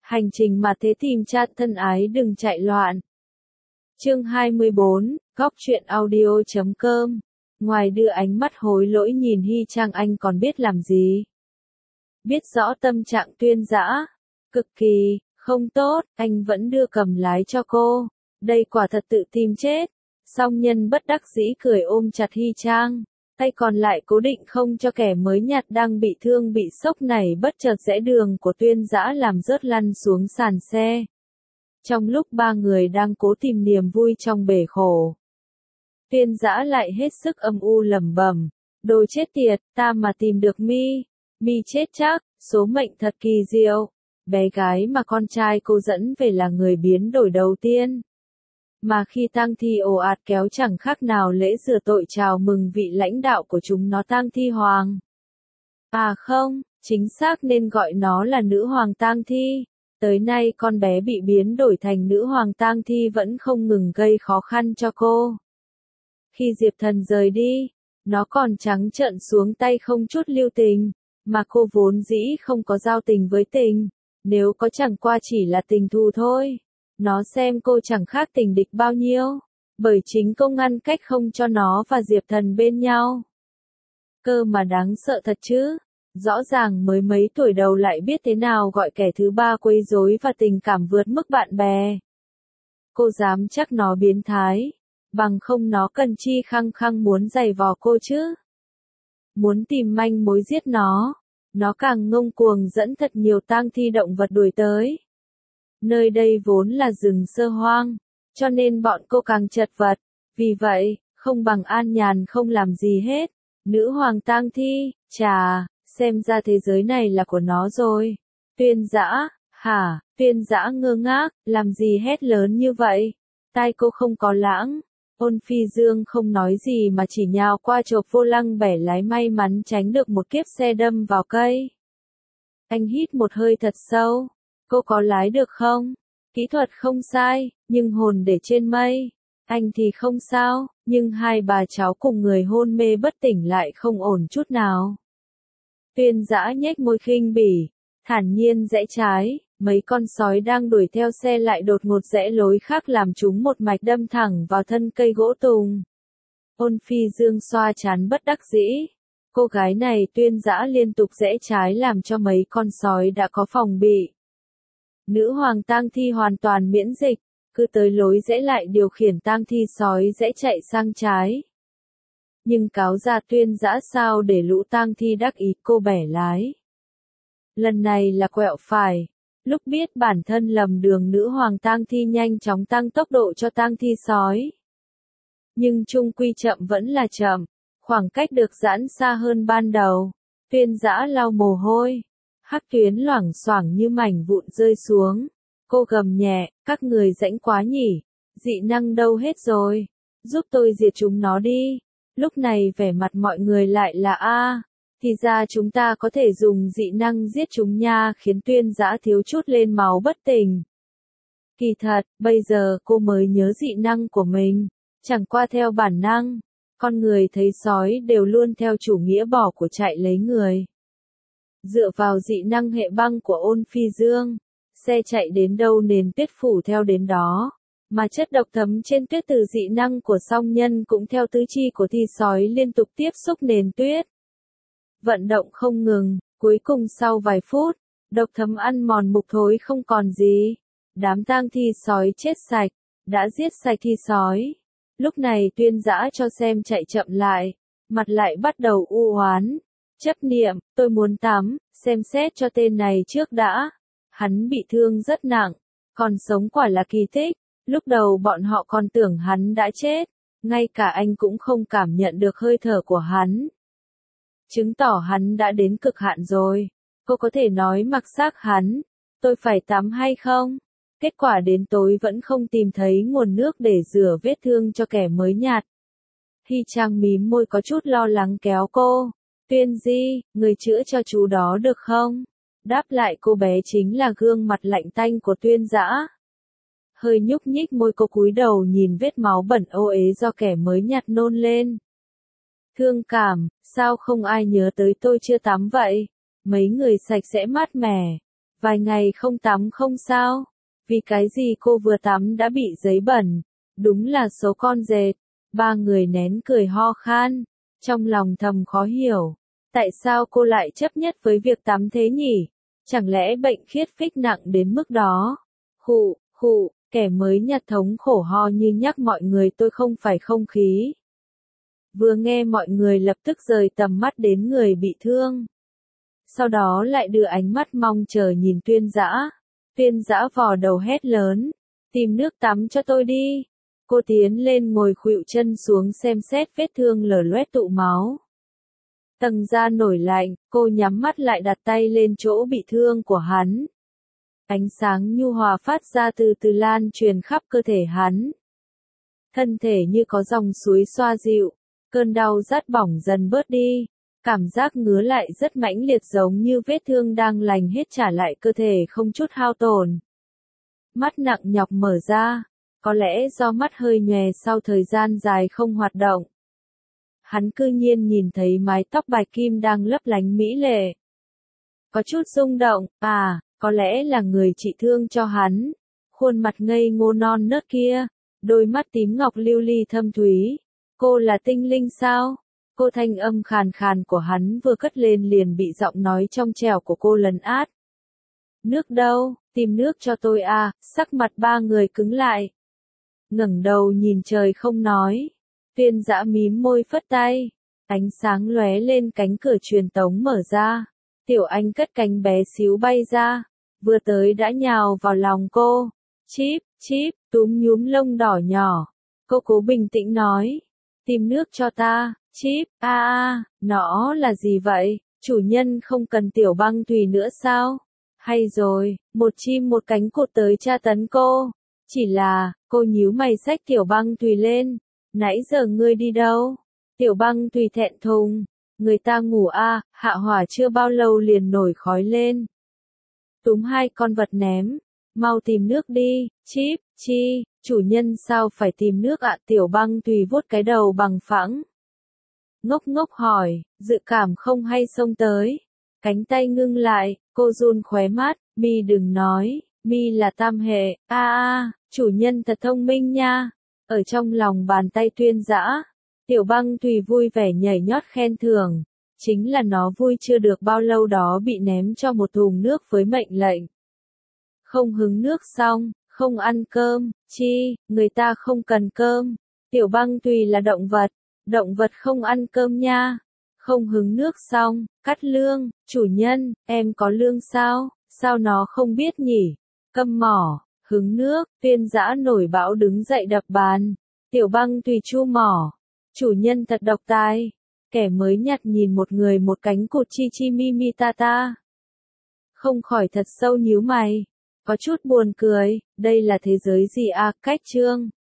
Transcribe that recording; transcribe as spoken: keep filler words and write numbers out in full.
Hành trình mà thế tìm cha thân ái đừng chạy loạn. Chương hai mươi bốn, góc truyện audio chấm com. Ngoài đưa ánh mắt hối lỗi nhìn Hy Trang, anh còn biết làm gì? Biết rõ tâm trạng Tuyên Dã cực kỳ không tốt, anh vẫn đưa cầm lái cho cô. Đây quả thật tự tìm chết. Song Nhân bất đắc dĩ cười ôm chặt Hy Trang, tay còn lại cố định không cho kẻ mới nhặt đang bị thương bị sốc này bất chợt rẽ đường của Tuyên Dã làm rớt lăn xuống sàn xe. Trong lúc ba người đang cố tìm niềm vui trong bể khổ, Tuyên Dã lại hết sức âm u lẩm bẩm, đồ chết tiệt, ta mà tìm được Mi, Mi chết chắc, số mệnh thật kỳ diệu. Bé gái mà con trai cô dẫn về là người biến đổi đầu tiên. Mà khi tang thi ồ ạt kéo chẳng khác nào lễ rửa tội chào mừng vị lãnh đạo của chúng nó tang thi hoàng. À không, chính xác nên gọi nó là nữ hoàng tang thi. Tới nay con bé bị biến đổi thành nữ hoàng tang thi vẫn không ngừng gây khó khăn cho cô. Khi Diệp Thần rời đi, nó còn trắng trợn xuống tay không chút lưu tình, mà cô vốn dĩ không có giao tình với tình, nếu có chẳng qua chỉ là tình thù thôi. Nó xem cô chẳng khác tình địch bao nhiêu, bởi chính cô ngăn cách không cho nó và Diệp Thần bên nhau. Cơ mà đáng sợ thật chứ, rõ ràng mới mấy tuổi đầu lại biết thế nào gọi kẻ thứ ba quấy rối và tình cảm vượt mức bạn bè. Cô dám chắc nó biến thái, bằng không nó cần chi khăng khăng muốn giày vò cô chứ. Muốn tìm manh mối giết nó, nó càng ngông cuồng dẫn thật nhiều tang thi động vật đuổi tới. Nơi đây vốn là rừng sơ hoang, cho nên bọn cô càng chật vật, vì vậy, không bằng an nhàn không làm gì hết. Nữ hoàng tang thi, chà, xem ra thế giới này là của nó rồi. Tuyên Dã, hả? Tuyên Dã ngơ ngác, làm gì hét lớn như vậy? Tai cô không có lãng. Ôn Phi Dương không nói gì mà chỉ nhào qua chộp vô lăng bẻ lái, may mắn tránh được một kiếp xe đâm vào cây. Anh hít một hơi thật sâu. Cô có lái được không? Kỹ thuật không sai, nhưng hồn để trên mây. Anh thì không sao, nhưng hai bà cháu cùng người hôn mê bất tỉnh lại không ổn chút nào. Tuyên Dã nhếch môi khinh bỉ, thản nhiên rẽ trái, mấy con sói đang đuổi theo xe lại đột ngột rẽ lối khác làm chúng một mạch đâm thẳng vào thân cây gỗ tùng. Ôn Phi Dương xoa trán bất đắc dĩ. Cô gái này Tuyên Dã liên tục rẽ trái làm cho mấy con sói đã có phòng bị. Nữ hoàng tang thi hoàn toàn miễn dịch, cứ tới lối rẽ lại điều khiển tang thi sói rẽ chạy sang trái. Nhưng cáo già Tuyên Dã sao để lũ tang thi đắc ý cô bẻ lái. Lần này là quẹo phải, lúc biết bản thân lầm đường nữ hoàng tang thi nhanh chóng tăng tốc độ cho tang thi sói. Nhưng chung quy chậm vẫn là chậm, khoảng cách được giãn xa hơn ban đầu. Tuyên Dã lau mồ hôi. Hắc tuyến loảng xoảng như mảnh vụn rơi xuống. Cô gầm nhẹ, các người rãnh quá nhỉ, dị năng đâu hết rồi, giúp tôi diệt chúng nó đi. Lúc này vẻ mặt mọi người lại là a, thì ra chúng ta có thể dùng dị năng giết chúng nha, khiến Tuyên Dã thiếu chút lên máu bất tỉnh. Kỳ thật, bây giờ cô mới nhớ dị năng của mình, chẳng qua theo bản năng, con người thấy sói đều luôn theo chủ nghĩa bỏ của chạy lấy người. Dựa vào dị năng hệ băng của Ôn Phi Dương, xe chạy đến đâu nền tuyết phủ theo đến đó, mà chất độc thấm trên tuyết từ dị năng của Song Nhân cũng theo tứ chi của thi sói liên tục tiếp xúc nền tuyết. Vận động không ngừng, cuối cùng sau vài phút, độc thấm ăn mòn mục thối không còn gì. Đám tang thi sói chết sạch, đã giết sạch thi sói. Lúc này Tuyên Dã cho xem chạy chậm lại, mặt lại bắt đầu u oán. Chấp niệm, tôi muốn tắm, xem xét cho tên này trước đã. Hắn bị thương rất nặng, còn sống quả là kỳ tích. Lúc đầu bọn họ còn tưởng hắn đã chết, ngay cả anh cũng không cảm nhận được hơi thở của hắn. Chứng tỏ hắn đã đến cực hạn rồi. Cô có thể nói mặc xác hắn, tôi phải tắm hay không? Kết quả đến tối vẫn không tìm thấy nguồn nước để rửa vết thương cho kẻ mới nhặt. Hy Trang mím môi có chút lo lắng kéo cô. Tuyên Di, người chữa cho chú đó được không? Đáp lại cô bé chính là gương mặt lạnh tanh của Tuyên Dã. Hơi nhúc nhích môi cô cúi đầu nhìn vết máu bẩn ô uế do kẻ mới nhặt nôn lên. Thương cảm, sao không ai nhớ tới tôi chưa tắm vậy? Mấy người sạch sẽ mát mẻ. Vài ngày không tắm không sao. Vì cái gì cô vừa tắm đã bị giấy bẩn? Đúng là số con dệt. Ba người nén cười ho khan. Trong lòng thầm khó hiểu. Tại sao cô lại chấp nhất với việc tắm thế nhỉ? Chẳng lẽ bệnh khiết phích nặng đến mức đó? Khụ, khụ, kẻ mới nhặt thống khổ ho như nhắc mọi người tôi không phải không khí. Vừa nghe mọi người lập tức rời tầm mắt đến người bị thương. Sau đó lại đưa ánh mắt mong chờ nhìn Tuyên Dã. Tuyên Dã vò đầu hét lớn. Tìm nước tắm cho tôi đi. Cô tiến lên ngồi khuỵu chân xuống xem xét vết thương lở loét tụ máu. Tầng da nổi lạnh, cô nhắm mắt lại đặt tay lên chỗ bị thương của hắn. Ánh sáng nhu hòa phát ra từ từ lan truyền khắp cơ thể hắn. Thân thể như có dòng suối xoa dịu, cơn đau rát bỏng dần bớt đi. Cảm giác ngứa lại rất mãnh liệt giống như vết thương đang lành hết trả lại cơ thể không chút hao tổn. Mắt nặng nhọc mở ra, có lẽ do mắt hơi nhòe sau thời gian dài không hoạt động. Hắn cư nhiên nhìn thấy mái tóc bạch kim đang lấp lánh mỹ lệ. Có chút rung động, à, có lẽ là người trị thương cho hắn. Khuôn mặt ngây ngô non nớt kia, đôi mắt tím ngọc lưu ly thâm thúy. Cô là tinh linh sao? Cô thanh âm khàn khàn của hắn vừa cất lên liền bị giọng nói trong trẻo của cô lấn át. Nước đâu, tìm nước cho tôi à, sắc mặt ba người cứng lại. Ngẩng đầu nhìn trời không nói. Tuyên Dã mím môi phất tay. Ánh sáng lóe lên cánh cửa truyền tống mở ra. Tiểu Anh cất cánh bé xíu bay ra. Vừa tới đã nhào vào lòng cô. Chíp, chíp, túm nhúm lông đỏ nhỏ. Cô cố bình tĩnh nói. Tìm nước cho ta. Chíp, a a, nó là gì vậy? Chủ nhân không cần Tiểu Băng Thùy nữa sao? Hay rồi, một chim một cánh cụt tới tra tấn cô. Chỉ là, cô nhíu mày xách Tiểu Băng Thùy lên. Nãy giờ ngươi đi đâu? Tiểu Băng Thùy thẹn thùng. Người ta ngủ a, hạ hỏa chưa bao lâu liền nổi khói lên. Túm hai con vật ném. Mau tìm nước đi, chíp, chi, chủ nhân sao phải tìm nước ạ? Tiểu Băng Thùy vuốt cái đầu bằng phẳng. Ngốc ngốc hỏi, dự cảm không hay xông tới. Cánh tay ngưng lại, cô run khóe mắt, mi đừng nói, mi là tam hệ, a a, chủ nhân thật thông minh nha. Ở trong lòng bàn tay Tuyên Dã, Tiểu Băng Thùy vui vẻ nhảy nhót khen thưởng. Chính là nó vui chưa được bao lâu đó bị ném cho một thùng nước với mệnh lệnh. Không hứng nước xong, không ăn cơm, chi, người ta không cần cơm. Tiểu Băng Thùy là động vật. Động vật không ăn cơm nha. Không hứng nước xong, cắt lương, chủ nhân, em có lương sao? Sao nó không biết nhỉ? Câm mỏ, hứng nước, Tuyên Dã nổi bão đứng dậy đập bàn. Tiểu Băng Thùy chu mỏ. Chủ nhân thật độc tài. Kẻ mới nhặt nhìn một người một cánh cụt chi chi mi mi ta ta. Không khỏi thật sâu nhíu mày. Có chút buồn cười, đây là thế giới gì à, cách chương.